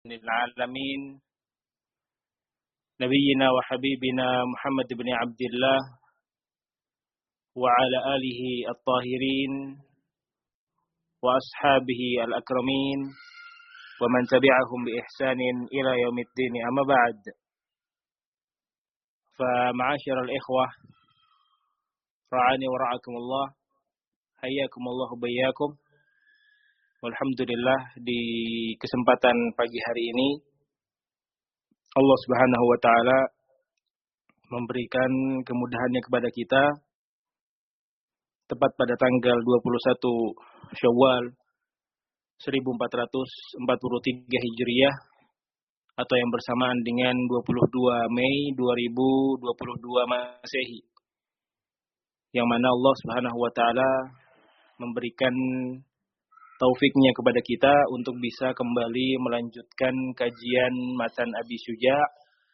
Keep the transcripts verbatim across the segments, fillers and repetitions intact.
العالمين نبينا وحبيبنا محمد بن عبد الله وعلى آله الطاهرين وأصحابه الأكرمين ومن تبعهم بإحسان إلى يوم الدين. أما بعد، فمعاشر الإخوة رعاني ورعاكم الله، حياكم الله وبياكم. Alhamdulillah, di kesempatan pagi hari ini Allah Subhanahu wa taala memberikan kemudahannya kepada kita tepat pada tanggal dua puluh satu Syawal seribu empat ratus empat puluh tiga Hijriah atau yang bersamaan dengan dua puluh dua Mei dua ribu dua puluh dua Masehi, yang mana Allah Subhanahu wa taala memberikan taufiknya kepada kita untuk bisa kembali melanjutkan kajian Matan Abi Syuja'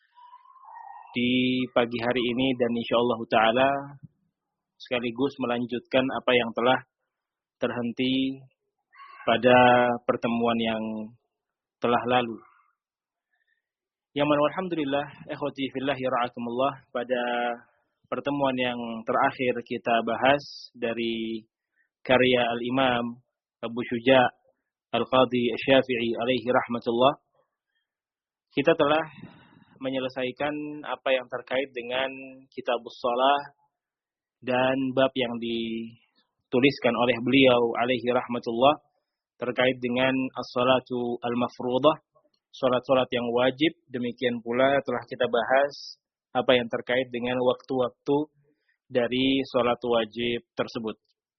di pagi hari ini, dan insyaallah taala sekaligus melanjutkan apa yang telah terhenti pada pertemuan yang telah lalu. Yang mana alhamdulillah, ikhwati fillah ra'akumullah, pada pertemuan yang terakhir kita bahas dari karya Al-Imam Abu Syuja' Al-Qadhi Asy-Syafi'i alaihi rahmatullah, kita telah menyelesaikan apa yang terkait dengan Kitabus Shalah dan bab yang dituliskan oleh beliau alaihi rahmatullah terkait dengan as-salatu al-mafruḍah, salat-salat yang wajib. Demikian pula telah kita bahas apa yang terkait dengan waktu-waktu dari salat wajib tersebut.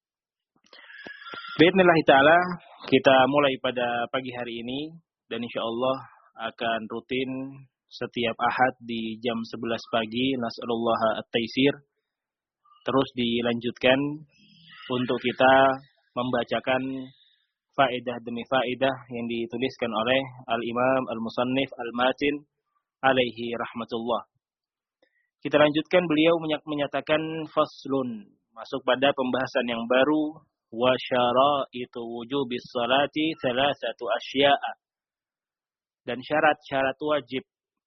Bismillah ta'ala, kita mulai pada pagi hari ini, dan insyaallah akan rutin setiap Ahad di jam sebelas pagi. Nas'alullah at-taisir. Terus dilanjutkan untuk kita membacakan faedah demi faedah yang dituliskan oleh Al-Imam Al-Musannif Al-Matin alaihi rahmatullah. Kita lanjutkan, beliau menyatakan faslun, masuk pada pembahasan yang baru. Wa syara'itu wujubis salati thalathatu asya'a, dan syarat-syarat wajib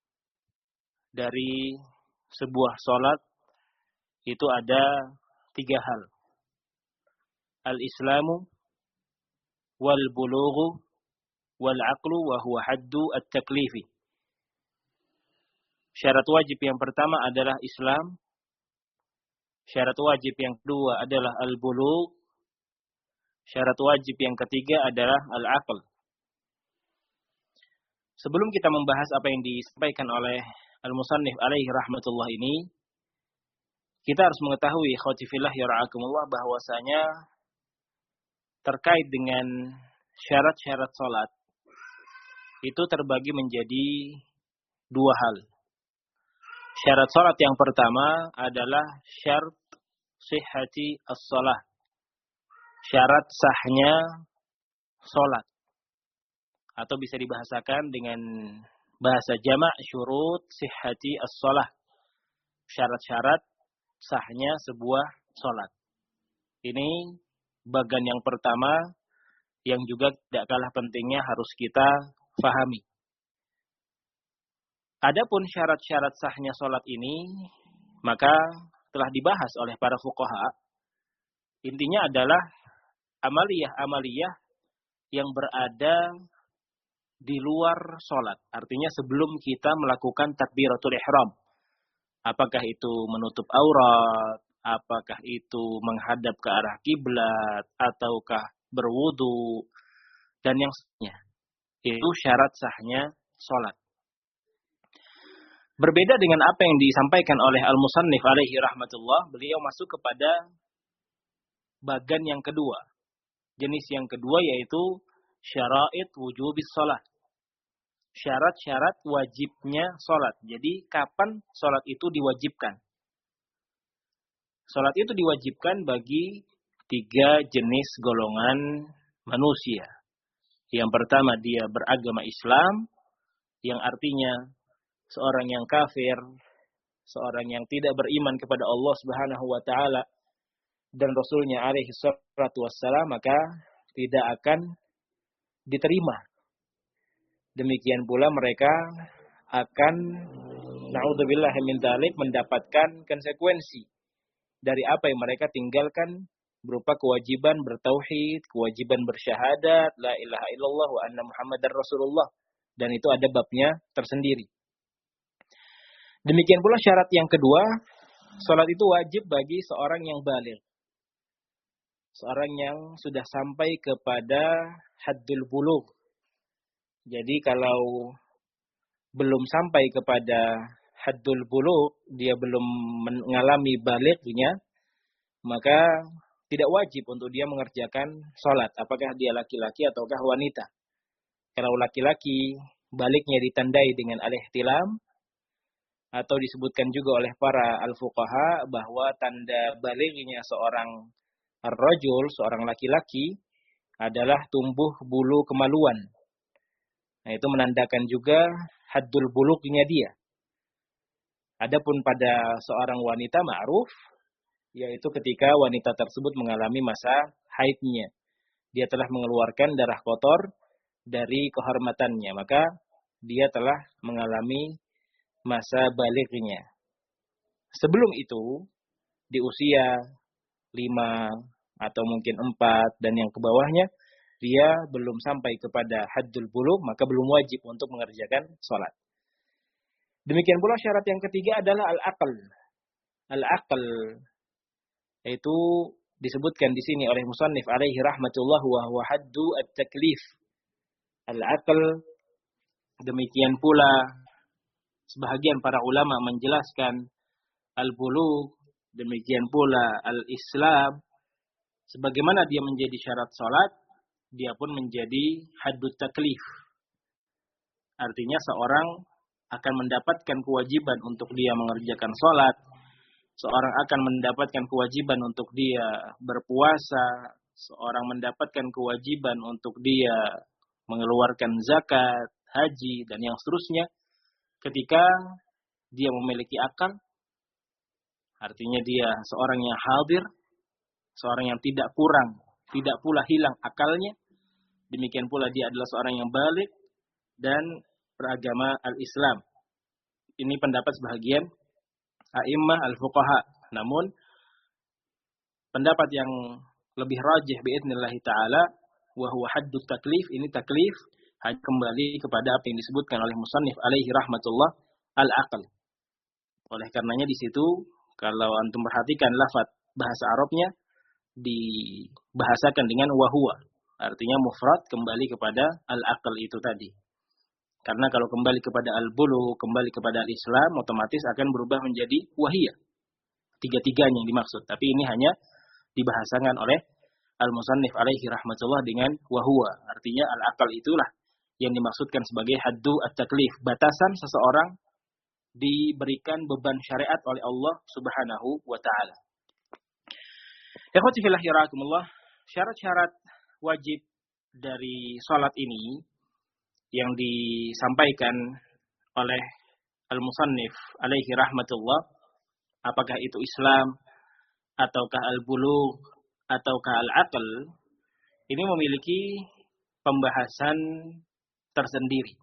dari sebuah salat itu ada tiga hal: al-islamu wal bulughu wal aqlu wa huwa haddu at-taklifi. Syarat wajib yang pertama adalah Islam, syarat wajib yang kedua adalah al-bulugh, syarat wajib yang ketiga adalah al-aql. Sebelum kita membahas apa yang disampaikan oleh Al-Musannif alaihi rahmatullah ini, kita harus mengetahui ikhwati fillah yara'akumullah bahwasanya terkait dengan syarat-syarat salat itu terbagi menjadi dua hal. Syarat salat yang pertama adalah syarat sihhati as-shalah, syarat sahnya salat, atau bisa dibahasakan dengan bahasa jamak syurut sihhati as-shalah, syarat-syarat sahnya sebuah salat. Ini bagian yang pertama yang juga tidak kalah pentingnya harus kita fahami. Adapun syarat-syarat sahnya salat ini maka telah dibahas oleh para fuqaha. Intinya adalah amaliyah-amaliyah yang berada di luar sholat. Artinya sebelum kita melakukan takbiratul ihram. Apakah itu menutup aurat, apakah itu menghadap ke arah kiblat, ataukah berwudu, dan yang lainnya. Itu syarat sahnya sholat. Berbeda dengan apa yang disampaikan oleh Al-Musannif alaihi rahmatullah, beliau masuk kepada bagian yang kedua. Jenis yang kedua yaitu syara'id wujubis shalah. Syarat-syarat wajibnya salat. Jadi kapan salat itu diwajibkan? Salat itu diwajibkan bagi tiga jenis golongan manusia. Yang pertama, dia beragama Islam, yang artinya seorang yang kafir, seorang yang tidak beriman kepada Allah Subhanahu wa taala dan Rasulnya alaihi salatu wassalam, maka tidak akan diterima Demikian pula mereka akan na'udzubillah min dzalik mendapatkan konsekuensi dari apa yang mereka tinggalkan berupa kewajiban bertauhid, kewajiban bersyahadat, la ilaha illallah wa anna muhammadar rasulullah. Dan itu ada babnya tersendiri. Demikian pula syarat yang kedua, salat itu wajib bagi seorang yang baligh. Seorang yang sudah sampai kepada haddul bulugh. Jadi kalau belum sampai kepada haddul bulugh, dia belum mengalami balighnya, maka tidak wajib untuk dia mengerjakan salat. Apakah dia laki-laki ataukah wanita. Kalau laki-laki, balighnya ditandai dengan al-ihtilam, atau disebutkan juga oleh para al-fuqaha bahwa tanda balighnya seorang ar-rajul, seorang laki-laki, adalah tumbuh bulu kemaluan. Nah, itu menandakan juga haddul bulughnya dia. Adapun pada seorang wanita ma'ruf, yaitu ketika wanita tersebut mengalami masa haidnya. Dia telah mengeluarkan darah kotor dari kehormatannya. Maka dia telah mengalami masa balighnya. Sebelum itu, di usia lima atau mungkin empat dan yang ke bawahnya, dia belum sampai kepada haddul bulugh, maka belum wajib untuk mengerjakan sholat. Demikian pula syarat yang ketiga adalah al-aql. Al-aql itu disebutkan di sini oleh musannif alaihi rahmatullah wa huwa haddu at-taklif. Al-aql, demikian pula sebahagian para ulama menjelaskan al-bulugh, demikian pula al-islam. Sebagaimana dia menjadi syarat salat, dia pun menjadi haddut taklif. Artinya seorang akan mendapatkan kewajiban untuk dia mengerjakan salat. Seorang akan mendapatkan kewajiban untuk dia berpuasa. Seorang mendapatkan kewajiban untuk dia mengeluarkan zakat, haji, dan yang seterusnya. Ketika dia memiliki akal, artinya dia seorang yang hadir, seorang yang tidak kurang, tidak pula hilang akalnya. Demikian pula dia adalah seorang yang baligh dan beragama al-Islam. Ini pendapat sebahagian a'immah al-fuqaha. Namun pendapat yang lebih rajih biidznillah taala wa huwa haddut taklif, ini taklif hanya kembali kepada apa yang disebutkan oleh musannif alaihi rahmatullah al-aql. Oleh karenanya di situ kalau antum perhatikan lafaz bahasa Arabnya dibahasakan dengan wahwa. Artinya mufrad kembali kepada al-aql itu tadi. Karena kalau kembali kepada al-bulugh, kembali kepada al-islam, otomatis akan berubah menjadi wahiyah. Tiga-tiganya yang dimaksud. Tapi ini hanya dibahasakan oleh al-musannif alaihi rahmatullah dengan wahwa. Artinya al-aql itulah yang dimaksudkan sebagai haddu at-taklif. Batasan seseorang diberikan beban syariat oleh Allah subhanahu wa ta'ala. Ikhwati fillah yarakumullah, syarat-syarat wajib dari salat ini yang disampaikan oleh al-musannif alaihi rahmatullah, apakah itu Islam, ataukah al-bulugh, ataukah al-aql, ini memiliki pembahasan tersendiri.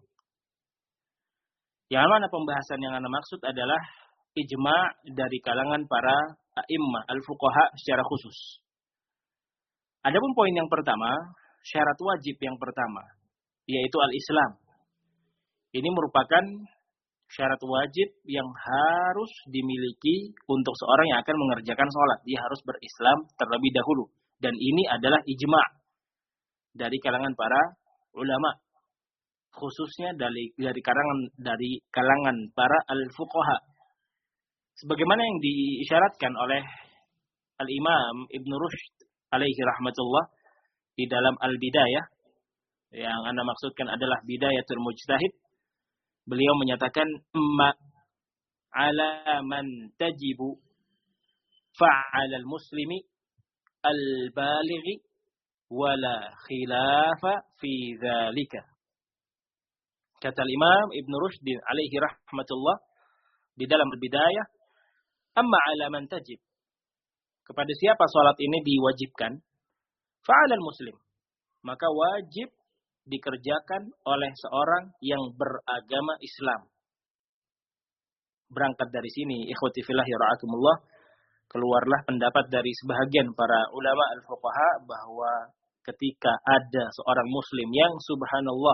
Yang mana pembahasan yang Anda maksud adalah ijma' dari kalangan para a'immah al-fuqaha secara khusus. Adapun poin yang pertama, syarat wajib yang pertama, yaitu al-Islam. Ini merupakan syarat wajib yang harus dimiliki untuk seorang yang akan mengerjakan sholat. Dia harus berislam terlebih dahulu. Dan ini adalah ijma' dari kalangan para ulama. Khususnya dari, dari, kalangan, dari kalangan para al-fuqaha. Sebagaimana yang diisyaratkan oleh Al-Imam Ibn Rushd alaihi rahmatullah di dalam Al-Bidayah, yang Anda maksudkan adalah Bidayatul Mujtahid. Beliau menyatakan, "Amma ala man tajibu fa'ala al-muslimi al-balighi wala khilafa fi dzalika." Kata Imam Ibn Rushd alaihi rahmatullah di dalam Al-Bidayah, "Amma ala man tajib." Kepada siapa salat ini diwajibkan? Fa'ala al-muslim. Maka wajib dikerjakan oleh seorang yang beragama Islam. Berangkat dari sini, ikhwati fillah ya ra'akumullah, keluarlah pendapat dari sebahagian para ulama al-fuqaha bahwa ketika ada seorang muslim yang subhanallah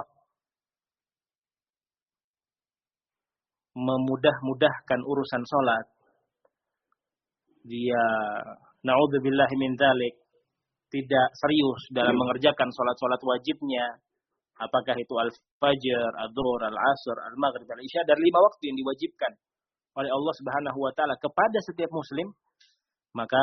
memudah-mudahkan urusan sholat, dia na'udzubillahi min dzalik tidak serius dalam mengerjakan sholat-sholat wajibnya, apakah itu al-fajr, ad-dhuhr, al-asr, al-maghrib, al-isya, dan lima waktu yang diwajibkan oleh Allah Subhanahu wa taala kepada setiap muslim, maka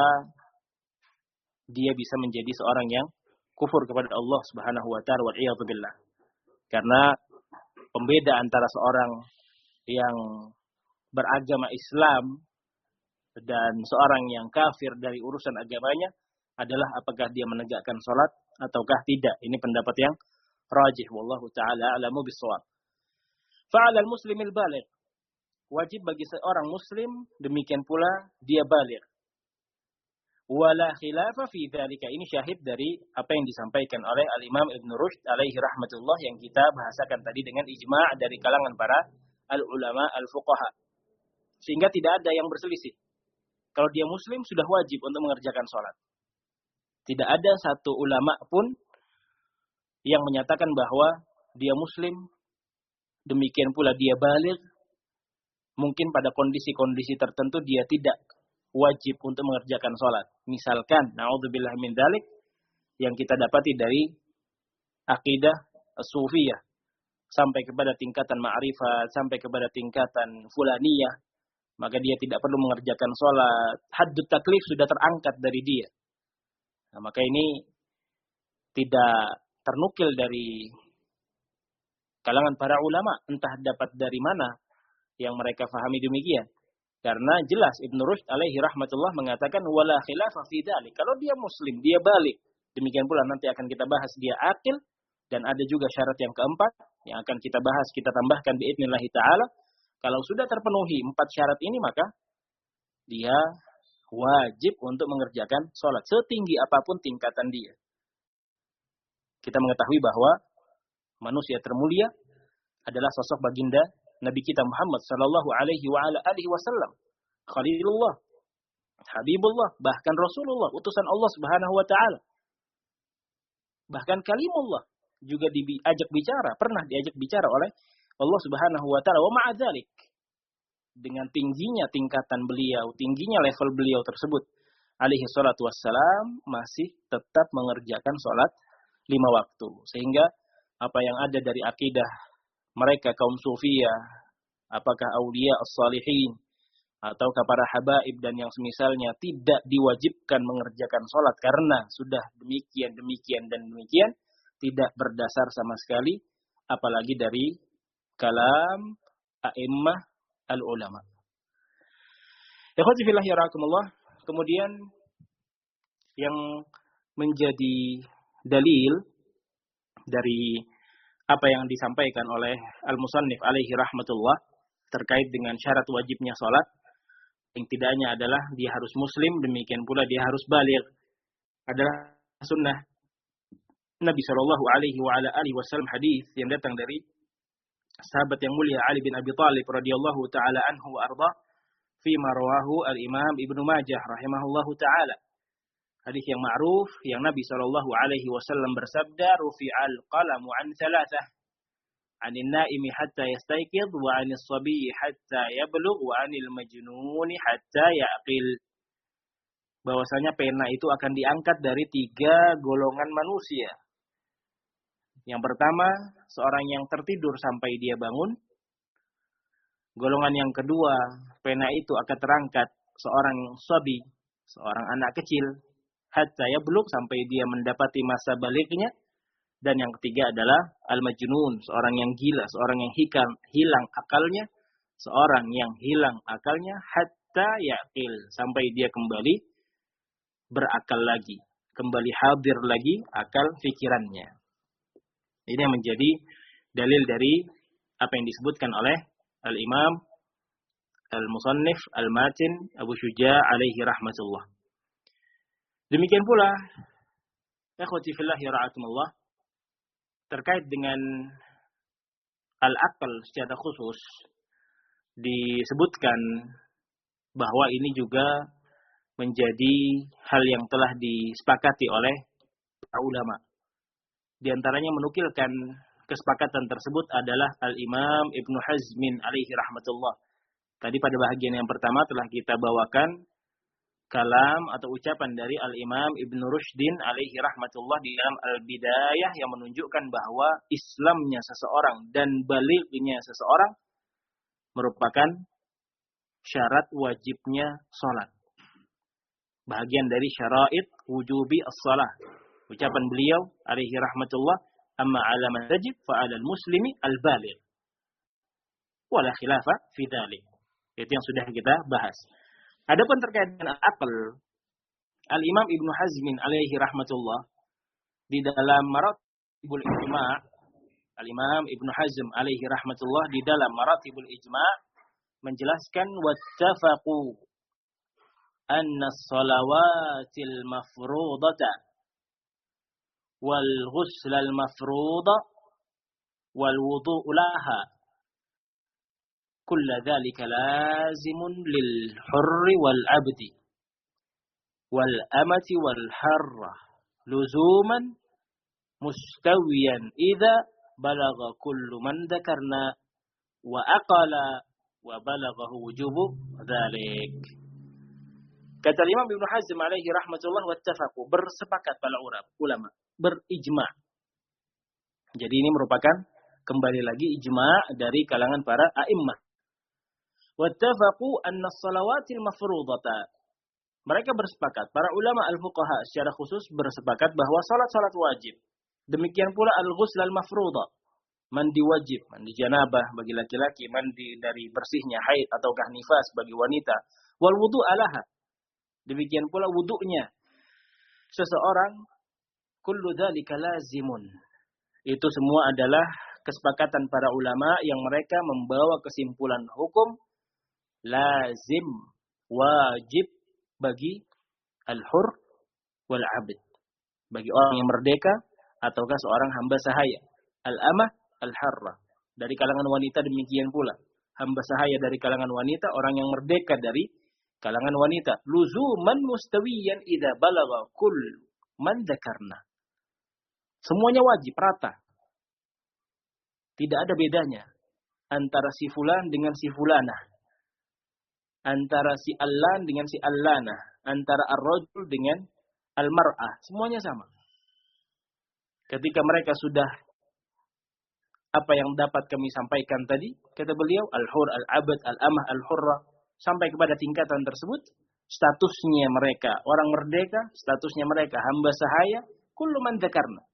dia bisa menjadi seorang yang kufur kepada Allah Subhanahu wa taala wal iyadzu billah. Karena pembeda antara seorang yang beragama Islam dan seorang yang kafir dari urusan agamanya adalah apakah dia menegakkan salat ataukah tidak. Ini pendapat yang rajih wallahu taala alamu bissawab. Fa'ala al-muslimil baligh, wajib bagi seorang muslim demikian pula dia baligh. Wala khilafa fi dzalika, ini syahid dari apa yang disampaikan oleh Al-Imam Ibn Rushd alaihi rahmatullah yang kita bahasakan tadi dengan ijma' dari kalangan para al-ulama al-fuqaha. Sehingga tidak ada yang berselisih. Kalau dia muslim sudah wajib untuk mengerjakan salat. Tidak ada satu ulama pun yang menyatakan bahwa dia muslim, demikian pula dia baligh, mungkin pada kondisi-kondisi tertentu dia tidak wajib untuk mengerjakan salat. Misalkan, na'udzubillah min dzalik, yang kita dapati dari akidah as-sufiyah sampai kepada tingkatan ma'rifat, sampai kepada tingkatan fulaniyah, maka dia tidak perlu mengerjakan salat. Haddut taklif sudah terangkat dari dia. Nah, maka ini tidak ternukil dari kalangan para ulama, entah dapat dari mana yang mereka fahami demikian. Karena jelas Ibn Rushd alaihi rahmatullah mengatakan wala khilafa fi dzalik. Kalau dia muslim, dia baligh. Demikian pula nanti akan kita bahas dia akil, dan ada juga syarat yang keempat yang akan kita bahas, kita tambahkan biidznillah taala. Kalau sudah terpenuhi empat syarat ini, maka dia wajib untuk mengerjakan sholat setinggi apapun tingkatan dia. Kita mengetahui bahwa manusia termulia adalah sosok baginda Nabi kita Muhammad sallallahu alaihi wa ala alihi wasallam, Khalilullah, Habibullah, bahkan Rasulullah, utusan Allah Subhanahu wa taala. Bahkan kalimullah juga diajak bicara, pernah diajak bicara oleh Allah Subhanahu wa taala. Wa ma'a dzalik, dengan tingginya tingkatan beliau, tingginya level beliau tersebut, alaihi salatu wassalam, masih tetap mengerjakan salat lima waktu. Sehingga apa yang ada dari akidah mereka kaum sufiyah, apakah aulia as-salihin ataukah para habaib dan yang semisalnya, tidak diwajibkan mengerjakan salat karena sudah demikian, demikian dan demikian, tidak berdasar sama sekali, apalagi dari kalam a'immah al-ulama. Ikhwati fillah ya rahimakumullah. Kemudian yang menjadi dalil dari apa yang disampaikan oleh al-musannif alaihi rahmatullah terkait dengan syarat wajibnya salat, yang tidaknya adalah dia harus muslim, demikian pula dia harus baligh, adalah sunnah Nabi sallallahu alaihi wa ala alihi wasallam, hadis yang datang dari sahabat yang mulia Ali bin Abi Thalib radhiyallahu taala anhu wa arda, fi ma rawahu al-Imam Ibnu Majah rahimahullahu taala. Hadis yang ma'ruf yang Nabi sallallahu alaihi wasallam bersabda, rufi'al qalamu an thalathah, 'anil naimi hatta yastayqidh, wa 'anis sabiyyi hatta yablugh, wa 'anil majnuni hatta yaqil. Bahwasanya pena itu akan diangkat dari tiga golongan manusia. Yang pertama, seorang yang tertidur sampai dia bangun. Golongan yang kedua, pena itu akan terangkat seorang sabi, seorang anak kecil, hatta yablugh, sampai dia mendapati masa balighnya. Dan yang ketiga adalah al-majnun, seorang yang gila, seorang yang hikam, hilang akalnya, seorang yang hilang akalnya hatta yaqil, sampai dia kembali berakal lagi, kembali hadir lagi akal fikirannya. Ini yang menjadi dalil dari apa yang disebutkan oleh al-Imam al-Musannif al-Matin Abu Syuja' alaihi rahmatullah. Demikian pula, ikhwati fillah ya ra'akumullah, terkait dengan al-aql secara khusus disebutkan bahwa ini juga menjadi hal yang telah disepakati oleh para ulama. Di antaranya menukilkan kesepakatan tersebut adalah Al-Imam Ibnu Hazmin alaihi rahmatullah. Tadi pada bagian yang pertama telah kita bawakan kalam atau ucapan dari Al-Imam Ibnu Rushdin alaihi rahmatullah di dalam Al-Bidayah yang menunjukkan bahwa Islamnya seseorang dan balighnya seseorang merupakan syarat wajibnya salat. Bahagian dari syara'id wujubi as-salah. Ucapan beliau alaihi rahmatullah, amma 'ala man tajib fa 'ala al-muslimi al-baligh. Wala khilafa fi dzalik. Itu yang sudah kita bahas. Adapun terkait dengan akal, Al-Imam Ibnu Hazmin alaihi rahmatullah di dalam Maratibul Ijma', Al-Imam Ibnu Hazm alaihi rahmatullah di dalam Maratibul Ijma' menjelaskan wattafaqu anna as-salawatil mafrudata wal ghuslal mafruda wal wudu'u laha kulla dhalika lazimun lil hurri wal abdi wal amati wal harra luzuman mustawiyan idza balagha kullu man dzakarna wa aqala wa balaghahu wujubu dzalik. Kata Imam Ibnu Hazm alaihi rahmatullah, wattafaqu, bersepakat para ulama, berijma. Jadi ini merupakan kembali lagi ijma dari kalangan para a'immah. Wattafaqu anna as-salawatil mafrudata. Mereka bersepakat, para ulama al-fuqaha secara khusus bersepakat bahwa salat-salat wajib. Demikian pula al-ghusl al-mafruḍa, mandi wajib, mandi janabah bagi laki-laki, mandi dari bersihnya haid ataukah nifas bagi wanita. Wal wudu' alaha. Demikian pula wudu'nya seseorang, kullu dzalika lazimun. Itu semua adalah kesepakatan para ulama yang mereka membawa kesimpulan hukum lazim, wajib bagi al-hur wal 'abd, bagi orang yang merdeka ataukah seorang hamba sahaya. Al-amah, al-harra, dari kalangan wanita demikian pula. Hamba sahaya dari kalangan wanita, orang yang merdeka dari kalangan wanita. Luzuman mustawiyan idza balagha kull man dzakarna. Semuanya wajib, rata. Tidak ada bedanya antara si fulan dengan si fulanah. Antara si allan dengan si allanah. Antara ar-rajul dengan al-mar'ah. Semuanya sama. Ketika mereka sudah apa yang dapat kami sampaikan tadi, kata beliau, al-hur, al-abad, al-amah, al-hurra, sampai kepada tingkatan tersebut, statusnya mereka orang merdeka, statusnya mereka hamba sahaya, kullu man dzakarna.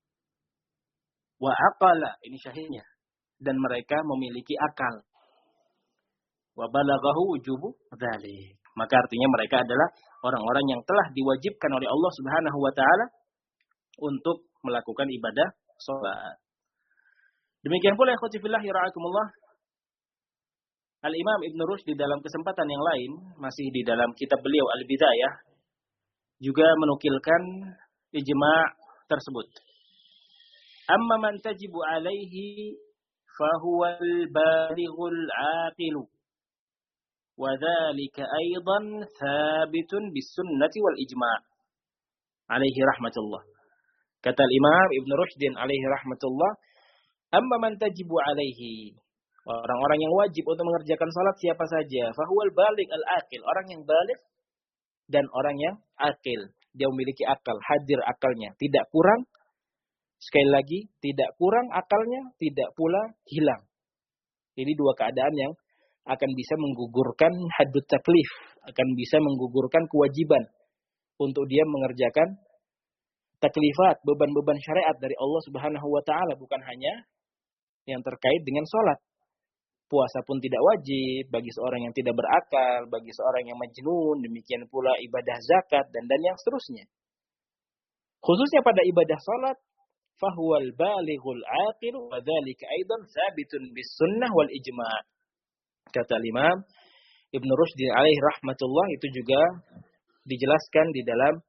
Wa aqala, ini syahidnya, dan mereka memiliki akal. Wa balaghahu wujubu dzalik. Maka artinya mereka adalah orang-orang yang telah diwajibkan oleh Allah Subhanahu wa taala untuk melakukan ibadah salat. Demikian pula ikhwati fillah yara'akumullah, Al-Imam Ibn Rushd di dalam kesempatan yang lain, masih di dalam kitab beliau Al-Bidayah, juga menukilkan ijma' tersebut. Amma man tajibu alaihi fahuwal balighul aqilu. Wa dzalika aidan thabitun bis sunnati wal ijma'. Alaihi rahmatullah. Kata Al-Imam Ibn Rushd alaihi rahmatullah, amma man tajibu alaihi, orang-orang yang wajib untuk mengerjakan salat siapa saja? Fahuwal baligh al-aqil, orang yang baligh dan orang yang akil. Dia memiliki akal, hadir akalnya, tidak kurang. Sekali lagi, tidak kurang akalnya, tidak pula hilang. Ini dua keadaan yang akan bisa menggugurkan haddut taklif, akan bisa menggugurkan kewajiban untuk dia mengerjakan taklifat, beban-beban syariat dari Allah Subhanahu wa taala, bukan hanya yang terkait dengan salat. Puasa pun tidak wajib bagi seorang yang tidak berakal, bagi seorang yang majnun, demikian pula ibadah zakat dan dan yang seterusnya. Khususnya pada ibadah salat, fahuwal balighul aqil wa dzalika aidan tsabitun bis sunnah wal ijma'. Kata Imam Ibn Rushd alaihi rahmatullah, itu juga dijelaskan di dalam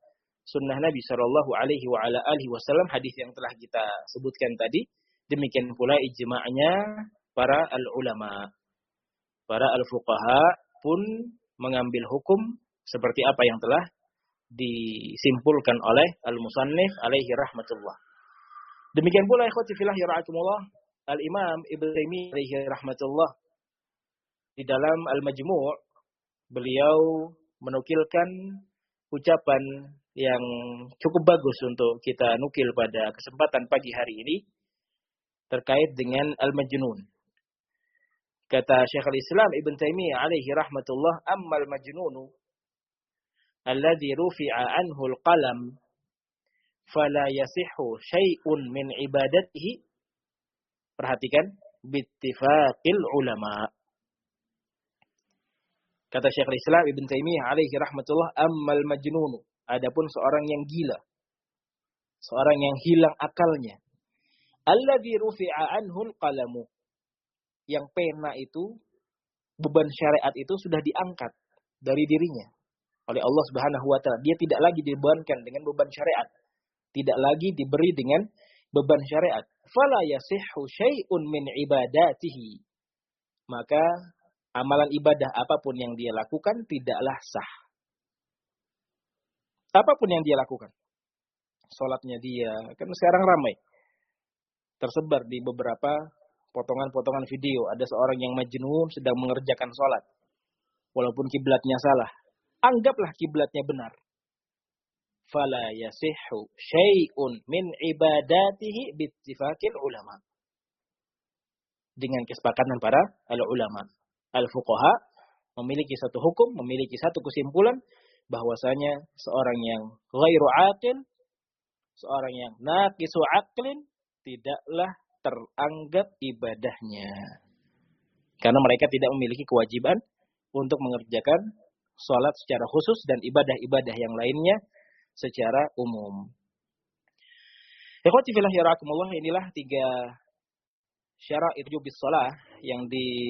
sunnah Nabi Shallallahu Alaihi wa ala alihi Wasallam, hadis yang telah kita sebutkan tadi. Demikian pula ijma'nya para al-ulama. Para al-fuqaha pun mengambil hukum seperti apa yang telah disimpulkan oleh al-musannif alaihi rahmatullah. Demikian pula ikhwati fillah ya ra'akumullah, al-Imam Ibnu Taimiyah alaihi rahmatullah di dalam Al-Majmu' beliau menukilkan ucapan yang cukup bagus untuk kita nukil pada kesempatan pagi hari ini terkait dengan al-majnun. Kata Syekhul Islam Ibn Taimiyah alaihi rahmatullah, ammal majnunu alladhi rufi'a anhu al-qalam fala yasihhu syai'un min ibadatihi. Perhatikan, bittifaqil ulama. Kata Syekhul Islam Ibn Taimiyah alaihi rahmatullah, ammal majnunu, adapun seorang yang gila, seorang yang hilang akalnya, alladzi rufi'a anhul qalamu, yang pena itu, beban syariat itu sudah diangkat dari dirinya oleh Allah Subhanahu wa taala. Dia tidak lagi dibebankan dengan beban syariat, tidak lagi diberi dengan beban syariat. Fala yasihhu syai'un min ibadatihi, maka amalan ibadah apapun yang dia lakukan tidaklah sah. Apapun yang dia lakukan. Salatnya dia, kan sekarang ramai tersebar di beberapa potongan-potongan video. Ada seorang yang majnun sedang mengerjakan salat, walaupun kiblatnya salah. Anggaplah kiblatnya benar. Fala yasihhu syai'un min ibadatihi bittifaqil ulama. Dengan kesepakatan para al-ulama. Al-fuqaha memiliki satu hukum, memiliki satu kesimpulan bahwasanya seorang yang ghairu aqil, seorang yang naqisu aqlin, tidaklah teranggap ibadahnya. Karena mereka tidak memiliki kewajiban untuk mengerjakan salat secara khusus dan ibadah-ibadah yang lainnya secara umum. Ikhwati fillah ya rahimakumullah, inilah tiga syarat wujubis shalah yang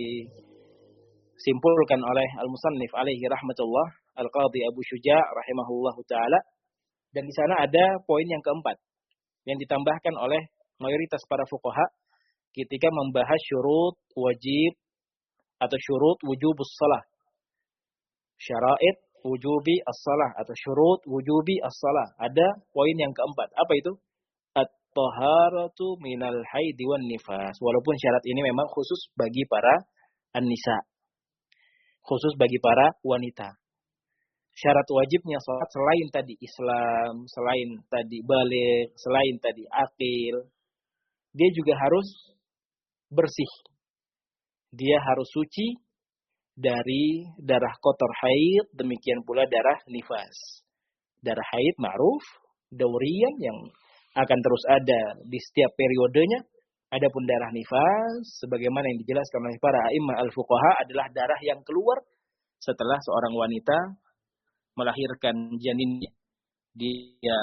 disimpulkan oleh al-musannif alaihi rahmatullah, al-qadhi Abu Syuja' rahimahullahu taala. Dan di sana ada poin yang keempat yang ditambahkan oleh mayoritas para fuqaha ketika membahas syurut wajib atau syurut wujubus shalah. Syara'id wujubi as-shalah atau syurut wujubi as-shalah. Ada poin yang keempat. Apa itu? At-taharatu minal haidi wan nifas. Walaupun syarat ini memang khusus bagi para an-nisa. Khusus bagi para wanita. Syarat wajibnya salat selain tadi Islam, selain tadi baligh, selain tadi akil, dia juga harus bersih. Dia harus suci dari darah kotor haid, demikian pula darah nifas. Darah haid ma'ruf, dauriyan yang akan terus ada di setiap periodenya. Adapun darah nifas, sebagaimana yang dijelaskan oleh para a'immah al-fuqaha, adalah darah yang keluar setelah seorang wanita melahirkan janinnya. Dia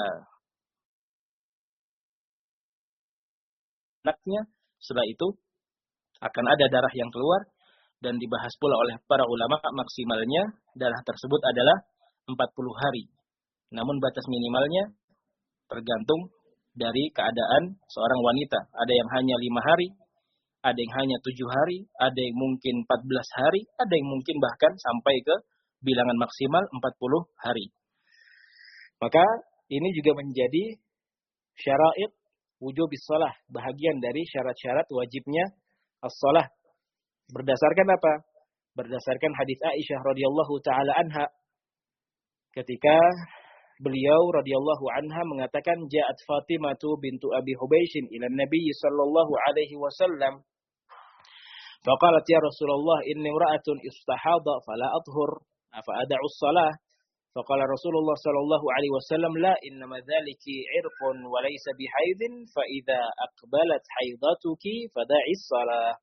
anaknya, setelah itu akan ada darah yang keluar. Dan dibahas pula oleh para ulama, maksimalnya darah tersebut adalah empat puluh hari. Namun batas minimalnya tergantung dari keadaan seorang wanita. Ada yang hanya lima hari, ada yang hanya tujuh hari, ada yang mungkin empat belas hari, ada yang mungkin bahkan sampai ke bilangan maksimal empat puluh hari. Maka ini juga menjadi syara'id wujubis shalah, bahagian dari syarat-syarat wajibnya as-shalah. Berdasarkan apa? Berdasarkan hadis Aisyah radhiyallahu taala anha, ketika beliau radhiyallahu anha mengatakan, ja'at Fatimah bintu Abi Hubaysh ila Nabi sallallahu alaihi wasallam faqalat ya Rasulullah inni imra'atun istahadha fala athhur afa ad'u as-salah. Faqala Rasulullah sallallahu alaihi wasallam la innama dzaliki 'irqun wa laysa bihaidin fa idza aqbalat haidatuki fada'i as-salah.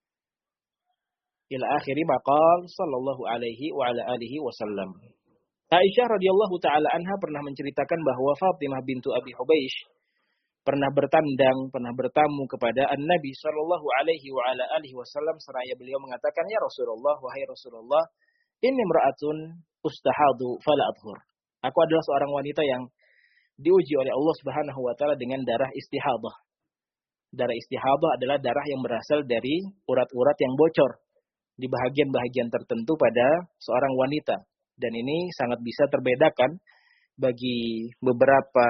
Ila akhiri maqal sallallahu alaihi wa ala alihi wasallam. Aisyah radhiyallahu taala anha pernah menceritakan bahwa Fatimah bintu Abi Hubaysh pernah bertandang, pernah bertamu kepada An-Nabi sallallahu alaihi wa ala alihi wasallam seraya beliau mengatakan, ya Rasulullah, wahai Rasulullah, inni imra'atun ustahadu fala adhur. Aku adalah seorang wanita yang diuji oleh Allah Subhanahu wa taala dengan darah istihadah. Darah istihadah adalah darah yang berasal dari urat-urat yang bocor di bahagian-bahagian tertentu pada seorang wanita. Dan ini sangat bisa terbedakan bagi beberapa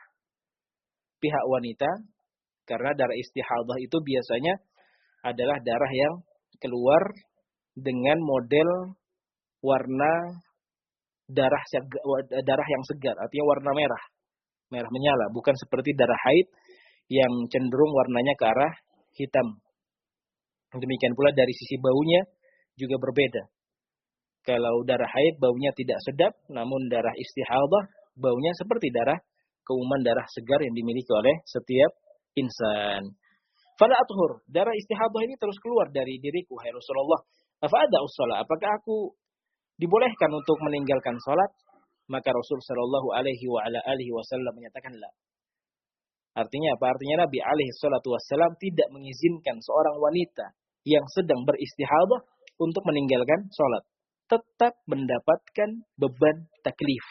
pihak wanita, karena darah istihadah itu biasanya adalah darah yang keluar dengan model warna darah darah yang segar, artinya warna merah, merah menyala, bukan seperti darah haid yang cenderung warnanya ke arah hitam. Demikian pula dari sisi baunya juga berbeda. Kalau darah haid baunya tidak sedap, namun darah istihadah baunya seperti darah keumuman darah segar yang dimiliki oleh setiap insan. Fala athur, darah istihadah ini terus keluar dari diriku, hai Rasulullah. Afa ada ussalah, apakah aku dibolehkan untuk meninggalkan salat? Maka Rasul sallallahu alaihi wa ala alihi wasallam menyatakan la. Artinya apa? Artinya Nabi alaihi salatu wassalam tidak mengizinkan seorang wanita yang sedang beristihadah untuk meninggalkan salat. Tetap mendapatkan beban taklif.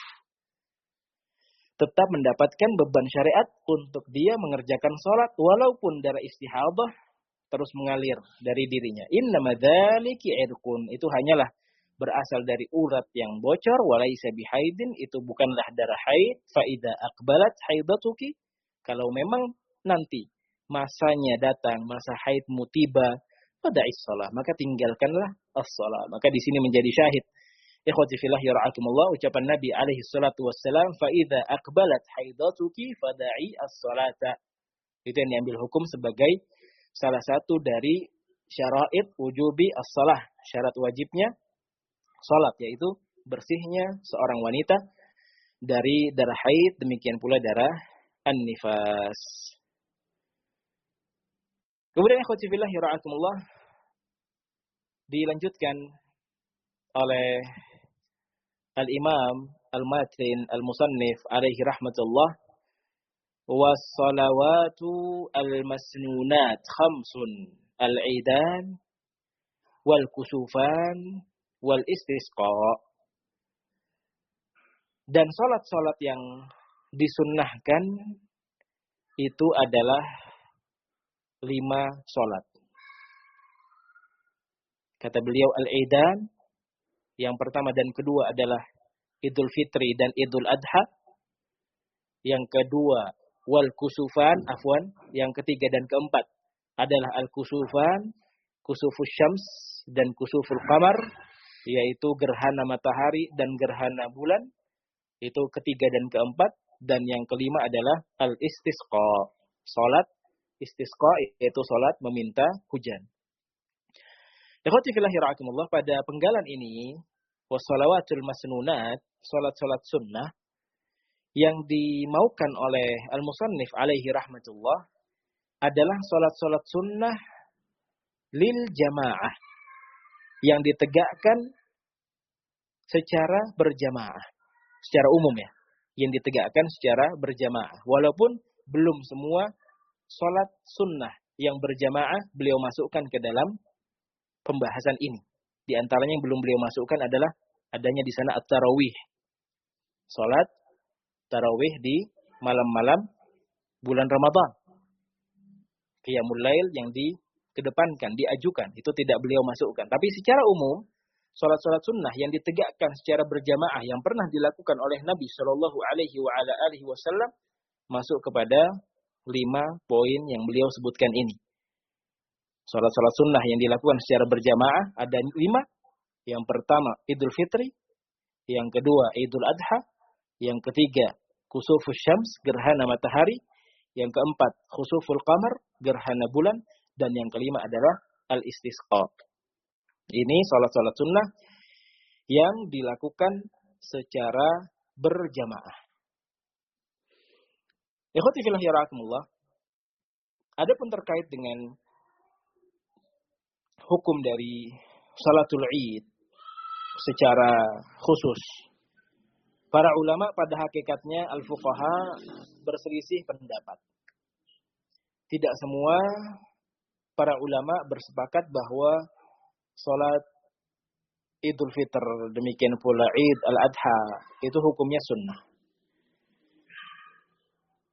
Tetap mendapatkan beban syariat untuk dia mengerjakan salat walaupun darah istihadah terus mengalir dari dirinya. Innama dzalika irqun, itu hanyalah berasal dari urat yang bocor, walaisa bihaidin, itu bukanlah darah haid. Fa idza aqbalat haidatuki, kalau memang nanti masanya datang, masa haidmu tiba, fada'is shalah, maka tinggalkanlah as-shalah. Maka di sini menjadi syahid. Ikhwati fillah yara'akumullah, ucapan Nabi alaihi salatu wassalam, fa idza aqbalat haidatuki fada'i as-salata. Itu yang diambil hukum sebagai salah satu dari syara'id wujubi as-salah, syarat wajibnya salat, yaitu bersihnya seorang wanita dari darah haid, demikian pula darah an-nifas. Kemudian ikhwati fillah yara'akumullah, dilanjutkan oleh Al-Imam Al-Matin Al-Musannif alaihi rahmatullah, was-salawatu al-masnunat khamsun al-idan wal-kusufan wal-istisqa. Dan salat-salat yang disunnahkan itu adalah lima salat. Kata beliau al-idan, yang pertama dan kedua adalah Idul Fitri dan Idul Adha. Yang kedua wal kusufan, afwan, yang ketiga dan keempat adalah al-kusufan, kusufus syams dan kusuful qamar, yaitu gerhana matahari dan gerhana bulan. Itu ketiga dan keempat. Dan yang kelima adalah al-istisqa, salat istisqa, yaitu salat meminta hujan. Ikhwati fillah yara'akumullah, pada penggalan ini wassalawatul masnunat, salat-salat sunnah yang dimaukan oleh al-musannif alaihi rahmatullah adalah salat-salat sunnah lil jamaah, yang ditegakkan secara berjamaah, secara umum ya, yang ditegakkan secara berjamaah. Walaupun belum semua salat sunnah yang berjamaah beliau masukkan ke dalam pembahasan ini. Di antaranya yang belum beliau masukkan adalah adanya di sana at-tarawih. Salat tarawih di malam-malam bulan Ramadan. Qiyamul lail yang dikedepankan, diajukan, itu tidak beliau masukkan. Tapi secara umum, salat-salat sunnah yang ditegakkan secara berjamaah yang pernah dilakukan oleh Nabi Shallallahu Alaihi Wasallam masuk kepada lima poin yang beliau sebutkan ini. Salat-salat sunnah yang dilakukan secara berjamaah ada lima. Yang pertama Idul Fitri, yang kedua Idul Adha, yang ketiga Kusufus Syams, gerhana matahari, yang keempat Khusuful Qamar, gerhana bulan, dan yang kelima adalah Al-Istisqa. Ini salat-salat sunnah yang dilakukan secara berjamaah. Ikhwati fillah yarahmatullah, adapun terkait dengan hukum dari salatul Id secara khusus, para ulama pada hakikatnya al-fuqaha berselisih pendapat. Tidak semua para ulama bersepakat bahwa salat Idul Fitr, demikian pula Id al-Adha, itu hukumnya sunnah.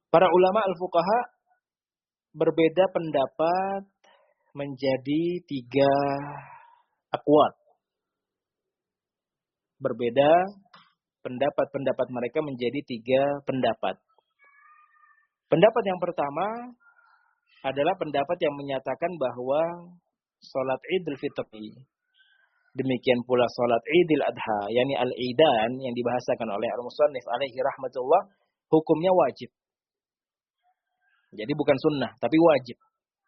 Para ulama al-fuqaha berbeda pendapat menjadi tiga aqwal. Berbeda pendapat-pendapat mereka menjadi tiga pendapat. Pendapat yang pertama adalah pendapat yang menyatakan bahwa salat Idul Fitri, demikian pula salat Idul Adha, yakni al-Idan yang dibahasakan oleh al-Musannif alaihi rahmatullah, hukumnya wajib. Jadi bukan sunnah, tapi wajib.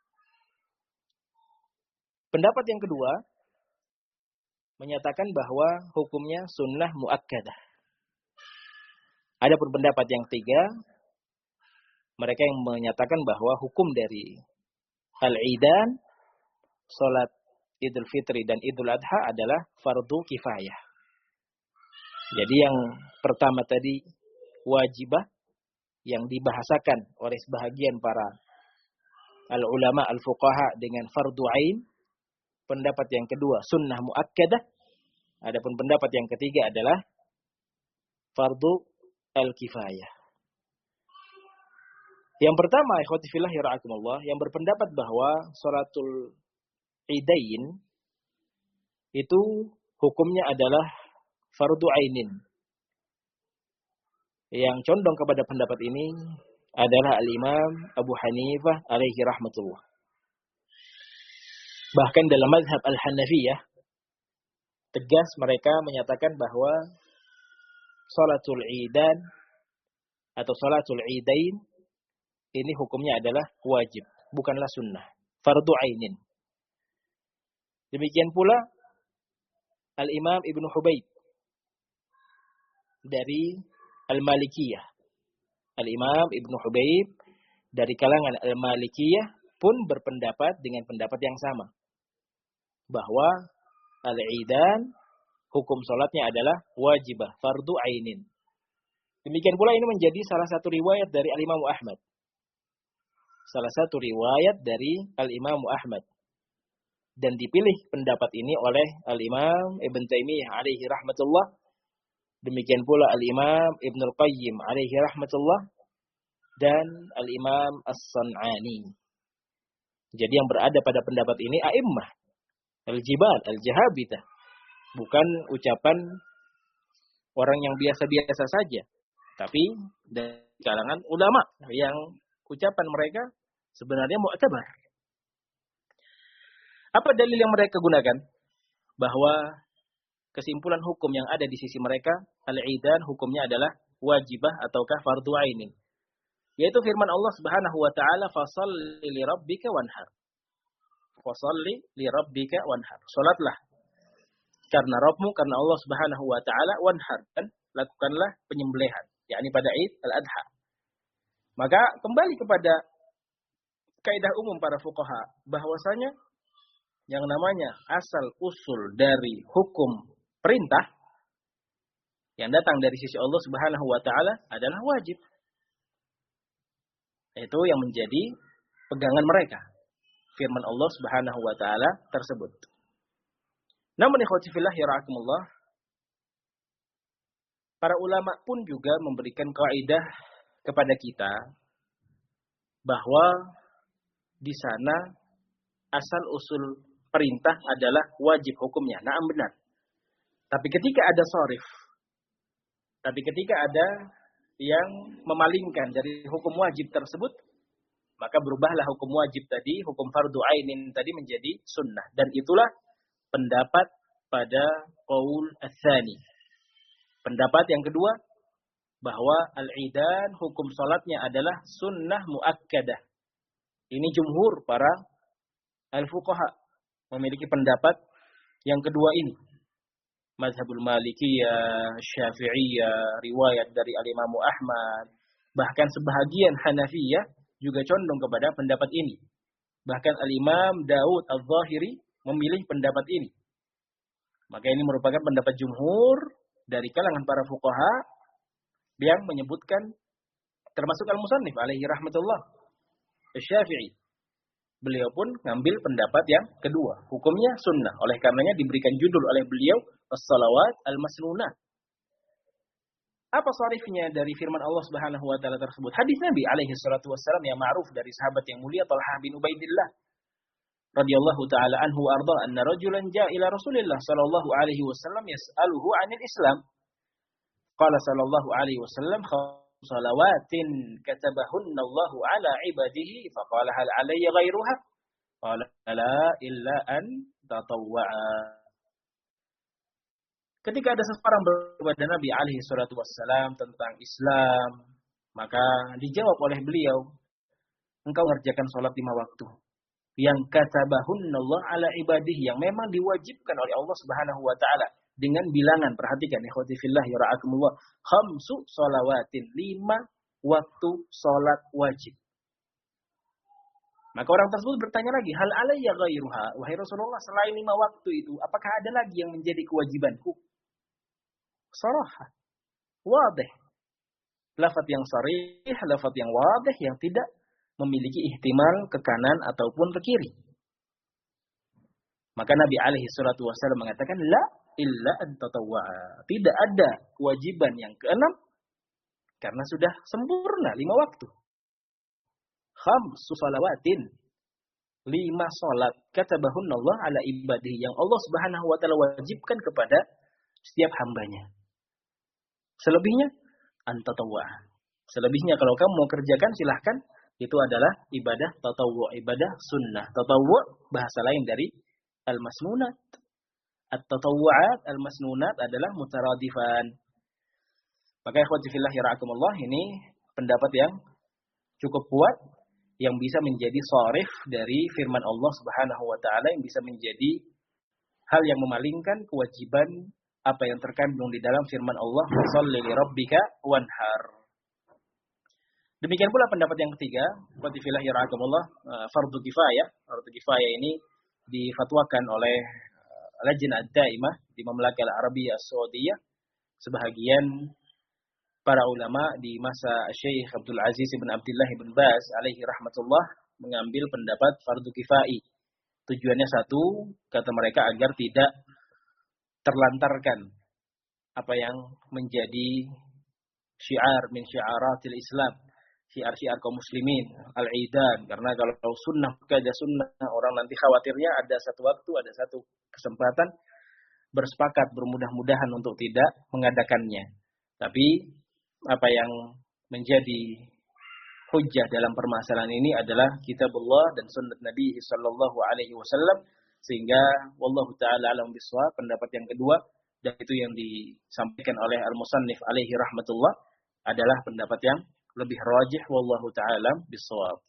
Pendapat yang kedua menyatakan bahwa hukumnya sunnah muakkadah. Adapun pendapat yang ketiga, mereka yang menyatakan bahwa hukum dari al-Idan, salat Idul Fitri dan Idul Adha adalah fardu kifayah. Jadi yang pertama tadi wajibah yang dibahasakan oleh sebahagian para al-ulama al-fuqaha dengan fardu ain. Pendapat yang kedua sunnah muakkadah. Adapun pendapat yang ketiga adalah fardu al-kifayah. Yang pertama, ikhwati fillah yara'akumullah, yang berpendapat bahwa salatul Idain itu hukumnya adalah fardu ainin. Yang condong kepada pendapat ini adalah al-Imam Abu Hanifah alaihi rahmatullah. Bahkan dalam mazhab al-Hanafiyah tegas mereka menyatakan bahwa salatul Idan atau salatul Idain ini hukumnya adalah wajib, bukanlah sunnah, fardu ainin. Demikian pula Al-Imam Ibnu Hubayb dari Al-Malikiyah. Al-Imam Ibnu Hubayb dari kalangan Al-Malikiyah pun berpendapat dengan pendapat yang sama. Bahwa Al-Idan hukum salatnya adalah wajibah, fardu ainin. Demikian pula ini menjadi salah satu riwayat dari Al-Imam Ahmad. Salah satu riwayat dari Al-Imam Ahmad. Dan dipilih pendapat ini oleh Al-Imam Ibn Taimiyah alaihi rahmatullah. Demikian pula Al-Imam Ibn Al-Qayyim alaihi rahmatullah. Dan Al-Imam As-San'ani. Jadi yang berada pada pendapat ini a'immah. Al-Jibal, Al-Jahabitah. Bukan ucapan orang yang biasa-biasa saja. Tapi dari kalangan ulama yang ucapan mereka sebenarnya mu'tabar. Apa dalil yang mereka gunakan? Bahwa kesimpulan hukum yang ada di sisi mereka, al-Idan hukumnya adalah wajibah ataukah fardu ainin. Yaitu firman Allah Subhanahu wa taala, "Fashalli li rabbika wanhar." Fashalli li rabbika wanhar. Salatlah karena Rabbmu, karena Allah Subhanahu wa taala, wanhar, dan lakukanlah penyembelihan, yakni pada Id al-Adha. Maka kembali kepada kaidah umum para fuqaha bahwasanya yang namanya asal usul dari hukum perintah yang datang dari sisi Allah Subhanahu wa taala adalah wajib. Itu yang menjadi pegangan mereka. Firman Allah Subhanahu wa taala tersebut. Namun ikhwati fillah yarahkumullah, para ulama pun juga memberikan kaidah kepada kita bahwa di sana asal usul perintah adalah wajib hukumnya. Naam benar. Tapi ketika ada sharif, tapi ketika ada yang memalingkan dari hukum wajib tersebut, maka berubahlah hukum wajib tadi, hukum fardu ainin tadi menjadi sunnah. Dan itulah pendapat pada qaul ats-tsani. Pendapat yang kedua, bahwa al-Idan hukum salatnya adalah sunnah muakkadah. Ini jumhur para al-fuqaha memiliki pendapat yang kedua ini. Mazhabul Malikiyah, Syafi'iyah, riwayat dari Al-Imam Ahmad, bahkan sebahagian Hanafiyah juga condong kepada pendapat ini. Bahkan Al-Imam Daud Al-Zahiri memilih pendapat ini. Maka ini merupakan pendapat jumhur dari kalangan para fuqaha yang menyebutkan, termasuk Al-Musannif alaihi rahmatullah, Syafi'i. Beliau pun ngambil pendapat yang kedua. Hukumnya sunnah. Oleh karenanya diberikan judul oleh beliau As-Salawat Al-Masnunah. Apa sharifnya dari firman Allah Subhanahu wa taala tersebut? Hadis Nabi alaihi salatu wassalam yang ma'ruf dari sahabat yang mulia Talhah bin Ubaidillah radhiyallahu taala anhu arda anna rajulan jaa ila Rasulillah sallallahu alaihi wasallam yas'aluhu 'anil Islam. Qala sallallahu alaihi wasallam salawatin katabahunna Allahu 'ala 'ibadihi faqala hal 'alayya ghairuha? Qala la illa an tatawwa'a. Ketika ada seseorang kepada Nabi alaihi salatu wassalam tentang Islam, maka dijawab oleh beliau, engkau mengerjakan salat lima waktu yang katabahunallah ala ibadihi, yang memang diwajibkan oleh Allah Subhanahu wa taala dengan bilangan, perhatikan ikhwati fillah ya ra'akumullah, khamsu shalawatin, lima waktu salat wajib. Maka orang tersebut bertanya lagi, hal alayya ghairuha, wahai Rasulullah, selain lima waktu itu apakah ada lagi yang menjadi kewajibanku? Sarah, wadih. Lafaz yang sarih, lafaz yang wadih, yang tidak memiliki ihtimal ke kanan ataupun ke kiri. Maka Nabi alaihi salatu wasallam mengatakan, la illa an tatawwa'a. Tidak ada kewajiban yang keenam, karena sudah sempurna lima waktu. Khamsu salawatin, lima salat, katabahunallah ala ibadihi, yang Allah Subhanahu wa taala wajibkan kepada setiap hambanya. Selebihnya antatawwa. Selebihnya kalau kamu mau kerjakan silahkan, itu adalah ibadah tatawwu, ibadah sunnah. Tatawwu bahasa lain dari al-masnunat. At-tatawwu'at al-masnunat adalah mutaradifan. Maka ikhwati fillah ya ra'akumullah, ini pendapat yang cukup kuat yang bisa menjadi sharif dari firman Allah Subhanahu wa taala, yang bisa menjadi hal yang memalingkan kewajiban apa yang terkandung di dalam firman Allah, "Shalli li rabbika wanhar." Demikian pula pendapat yang ketiga, ikhwati fillah ya ra'akumullah, fardu kifayah. Fardu kifayah ini difatwakan oleh Lajnah Daimah di Mamlakah Al-Arabiyyah As-Saudiyah. Sebahagian para ulama di masa Syekh Abdul Aziz bin Abdullah bin Baz alaihi rahmatullah mengambil pendapat fardu kifai. Tujuannya satu, kata mereka, agar tidak terlantarkan apa yang menjadi syiar min syiaratil Islam, syiar-syiar kaum muslimin, al-idan. Karena kalau sunnah ada sunnah, orang nanti khawatirnya ada satu waktu, ada satu kesempatan bersepakat bermudah-mudahan untuk tidak mengadakannya. Tapi apa yang menjadi hujjah dalam permasalahan ini adalah kitabullah dan sunnah Nabi sallallahu alaihi wasallam, sehingga wallahu taala alam bisawab. Pendapat yang kedua, dan itu yang disampaikan oleh al-musannif alaihi rahmatullah, adalah pendapat yang lebih rajih, wallahu taala bisawab.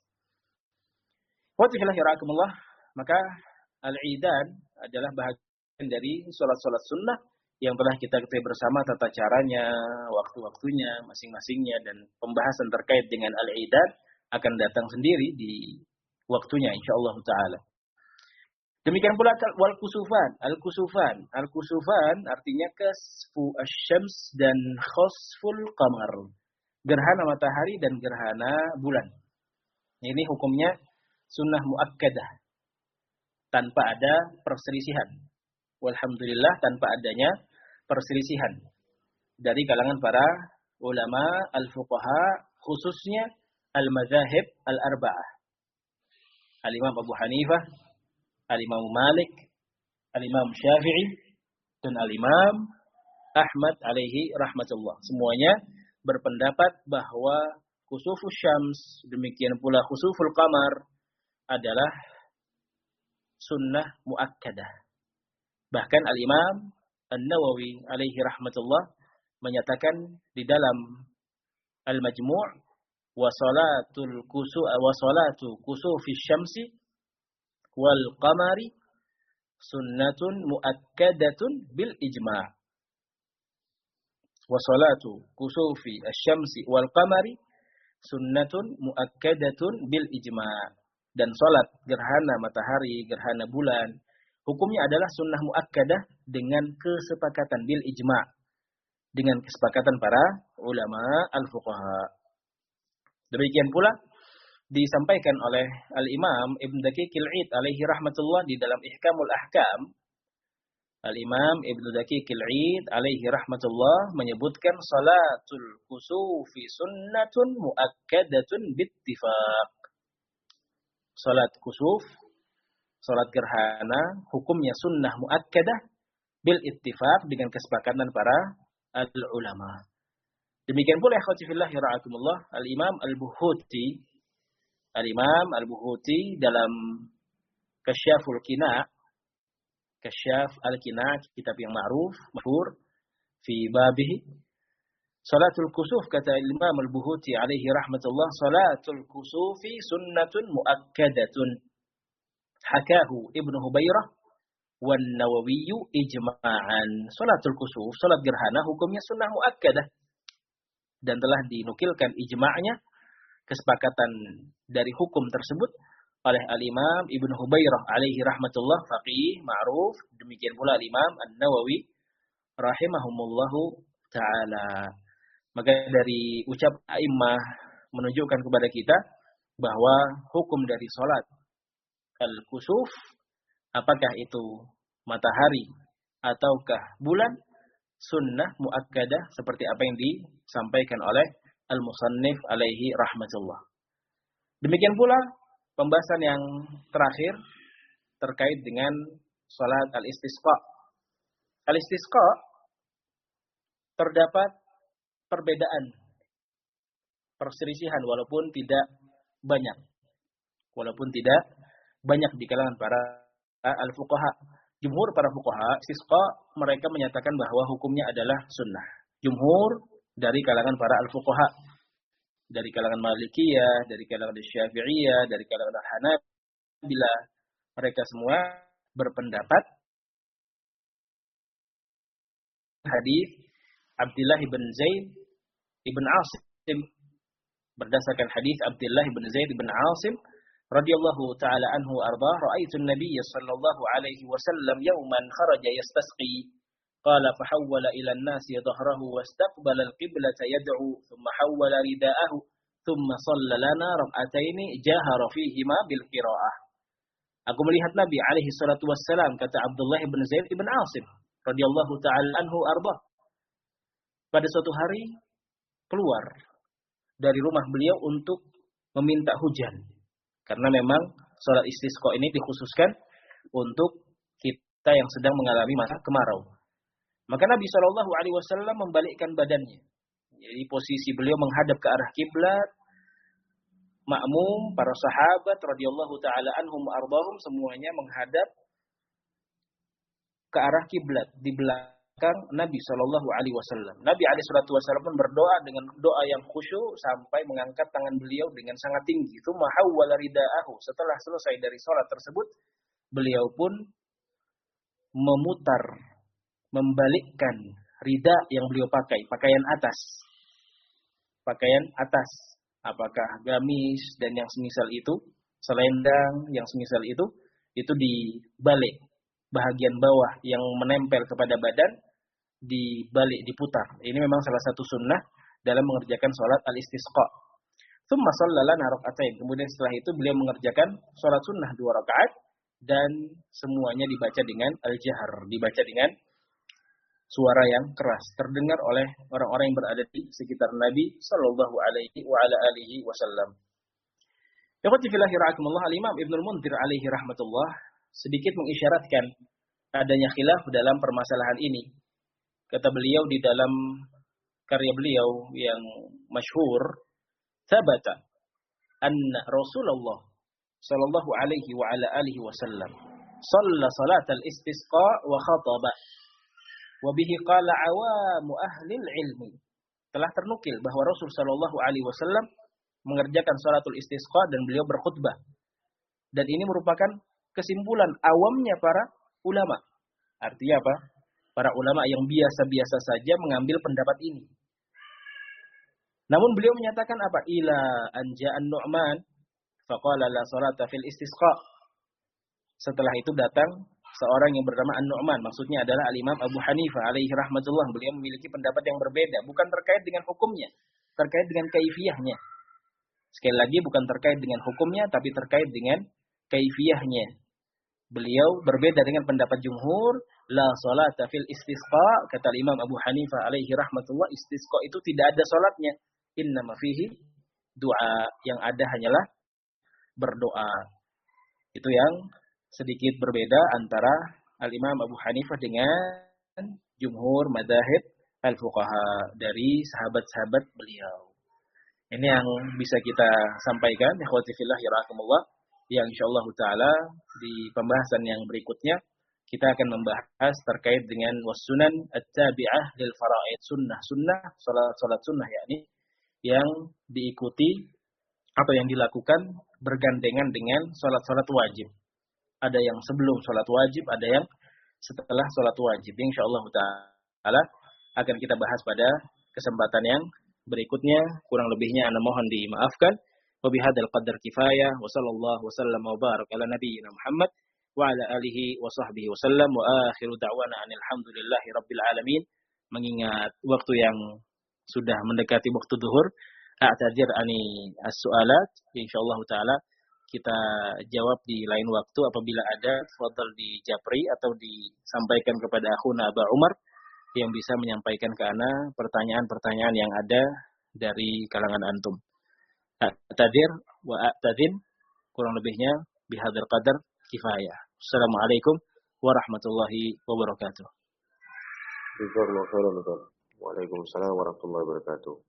Wa ta'ala, maka al-idan adalah bahagian dari salat-salat sunnah yang telah kita ketahui bersama tata caranya, waktu-waktunya, masing-masingnya, dan pembahasan terkait dengan al-idan akan datang sendiri di waktunya insyaallah taala. Demikian pula wal kusufan, al-kusufan, al-kusufan artinya kasfu asy-syams dan khasful qamar. Gerhana matahari dan gerhana bulan. Ini hukumnya sunnah muakkadah, tanpa ada perselisihan. Walhamdulillah, tanpa adanya perselisihan dari kalangan para ulama al-fuqaha, khususnya al-madzahib al-arba'ah. Al-Imam Abu Hanifah, Al-Imam Malik, Al-Imam Syafi'i, dan Al-Imam Ahmad alaihi rahmatullah. Semuanya berpendapat bahwa khusufus syams, demikian pula khusuful qamar, adalah sunnah muakkadah. Bahkan Al-Imam An-Nawawi alaihi rahmatullah menyatakan di dalam Al-Majmu' wa salatul kusu wa salatu kusufi syamsi wal qamari sunnatun muakkadatun bil ijma'. Wa salatu kusufi asy-syamsi wal qamari sunnatun muakkadatun bil ijma'. Dan salat gerhana matahari, gerhana bulan, hukumnya adalah sunnah muakkadah dengan kesepakatan bil ijma', dengan kesepakatan para ulama al-fuqaha. Demikian pula disampaikan oleh Al-Imam Ibn Daqiqil Id alaihi rahmatullah di dalam Ihkamul Ahkam, Al-Imam Ibnu Daqiqil 'Id alaihi rahmatullah menyebutkan salatul kusufi sunnatun muakkadatun bittifaq. Salat kusuf, salat gerhana, hukumnya sunnah muakkadah bil ittifaq dengan kesepakatan para al-ulama. Demikian pula ikhwati fillah rahimakumullah, Al-Imam Al-Buhuti, Al-Imam Al-Buhuti dalam Kasyaful Qina', Kasyaf Al-Qina', kitab yang ma'ruf, masyhur fi babihi salatul kusuf, kata Imam Al-Buhuti alaihi rahmatullah, salatul kusufi sunnatun muakkadatun hakahu Ibnu Hubairah wan Nawawiyyu ijma'an. Salatul kusuf, salat gerhana, hukumnya sunnah muakkadah dan telah dinukilkan ijma'nya, kesepakatan dari hukum tersebut oleh Al-Imam Ibnu Hubairah alaihi rahmatullah, faqih ma'ruf. Demikian pula Al-Imam An-Nawawi rahimahumullahu ta'ala. Maka dari ucap a'immah menunjukkan kepada kita bahwa hukum dari salat al-kusuf, apakah itu matahari ataukah bulan, sunnah muakkadah seperti apa yang disampaikan oleh al-musannif alaihi rahmatullah. Demikian pula pembahasan yang terakhir terkait dengan salat al-istisqa. Al-istisqa terdapat perbedaan, perselisihan walaupun tidak banyak. Walaupun tidak banyak di kalangan para al-fuqaha. Jumhur para fuqaha, istisqa mereka menyatakan bahwa hukumnya adalah sunnah. Jumhur dari kalangan para al-fuqaha, dari kalangan Malikiyah, dari kalangan Syafi'iyah, dari kalangan Hanabilah, mereka semua berpendapat hadis Abdullah bin Zaid ibn Asim, berdasarkan hadis Abdullah bin Zaid ibn Asim radhiyallahu taala anhu arda, ra'aitu an-nabiy sallallahu alaihi wasallam yawman kharaja yastasqi, qala fahawwala ila an-nasi dhahrahu wastaqbala al-qiblata yad'u, thumma hawwala rida'ahu, thumma shalla lana rak'ataini jahara fihima bil qira'ah. Aku melihat Nabi alaihi salatu wassalam, kata Abdullah bin Zaid ibn Asim radhiyallahu taala anhu arda, pada suatu hari keluar dari rumah beliau untuk meminta hujan. Karena memang salat istisqa ini dikhususkan untuk kita yang sedang mengalami masa kemarau. Maka Nabi shallallahu alaihi wasallam membalikkan badannya. Jadi posisi beliau menghadap ke arah kiblat. Makmum, para sahabat radhiyallahu taala anhum ardhahum semuanya menghadap ke arah kiblat di belakang Nabi shallallahu alaihi wasallam. Nabi alaihi salatu wasallam pun berdoa dengan doa yang khusyuk sampai mengangkat tangan beliau dengan sangat tinggi. Tsumma hawwala ridaahu. Setelah selesai dari salat tersebut, beliau pun memutar, membalikkan rida yang beliau pakai, pakaian atas. Pakaian atas, apakah gamis dan yang semisal itu, selendang yang semisal itu, itu dibalik. Bahagian bawah yang menempel kepada badan dibalik, diputar. Ini memang salah satu sunnah dalam mengerjakan salat al-istisqa. Tsumma shalla lana rak'atain. Kemudian setelah itu beliau mengerjakan salat sunnah dua rakaat dan semuanya dibaca dengan al-jahr, dibaca dengan suara yang keras, terdengar oleh orang-orang yang berada di sekitar Nabi sallallahu alaihi wa ala alihi wasallam. Ikhwati fillah rahimakumullah, Al-Imam Ibnu Munzir alaihi rahmatullah sedikit mengisyaratkan adanya khilaf dalam permasalahan ini. Kata beliau di dalam karya beliau yang masyhur, "Thabata anna Rasulullah sallallahu alaihi wa ala alihi wasallam shalla salat al-istisqa wa khataba wa bihi qala awamu ahli al-ilmi." Telah ternukil bahwa Rasul sallallahu alaihi wasallam mengerjakan salatul istisqa dan beliau berkhutbah. Dan ini merupakan kesimpulan awamnya para ulama. Artinya apa? Para ulama yang biasa-biasa saja mengambil pendapat ini. Namun beliau menyatakan apa? Ila anja'an Nu'man faqala la salata fil istisqa. Setelah itu datang seorang yang bernama An-Nu'man, maksudnya adalah Al-Imam Abu Hanifah alaihi rahmatullah. Beliau memiliki pendapat yang berbeda, bukan terkait dengan hukumnya, terkait dengan kaifiyahnya. Sekali lagi, bukan terkait dengan hukumnya, tapi terkait dengan kaifiyahnya. Beliau berbeda dengan pendapat jumhur La salata fil istisqa, kata Imam Abu Hanifah alaihi rahmatullah, istisqa itu tidak ada salatnya. Innama fihi doa, yang ada hanyalah berdoa. Itu yang sedikit berbeda antara Al-Imam Abu Hanifah dengan jumhur madzhab al-fuqaha dari sahabat-sahabat beliau. Ini yang bisa kita sampaikan, ikhwati fillah yarahumullah, yang insyaallah taala di pembahasan yang berikutnya kita akan membahas terkait dengan wassunan at-tabi'ah lil faraid, sunnah-sunnah, salat-salat sunnah, yakni yang diikuti atau yang dilakukan bergandengan dengan salat-salat wajib. Ada yang sebelum salat wajib, ada yang setelah salat wajib. Insyaallah taala akan kita bahas pada kesempatan yang berikutnya. Kurang lebihnya ana mohon dimaafkan. Wa bihadzal qadar kifayah wa sallallahu wasallam wa baraka ala nabiyyina Muhammad wa ala alihi wa sahbihi wasallam wa akhiru da'wana alhamdulillahi rabbil alamin. Mengingat waktu yang sudah mendekati waktu zuhur, a'tadzir ani as-su'alat, insyaallah taala kita jawab di lain waktu. Apabila ada, fadhal dijapri atau disampaikan kepada akhuna Aba Umar yang bisa menyampaikan ke ana pertanyaan-pertanyaan yang ada dari kalangan antum. A'tadzir wa a'tadzin, kurang lebihnya bihadzal qadar kifayah. Assalamualaikum warahmatullahi wabarakatuh. Jazakallahu khairan. Waalaikumsalam warahmatullahi wabarakatuh.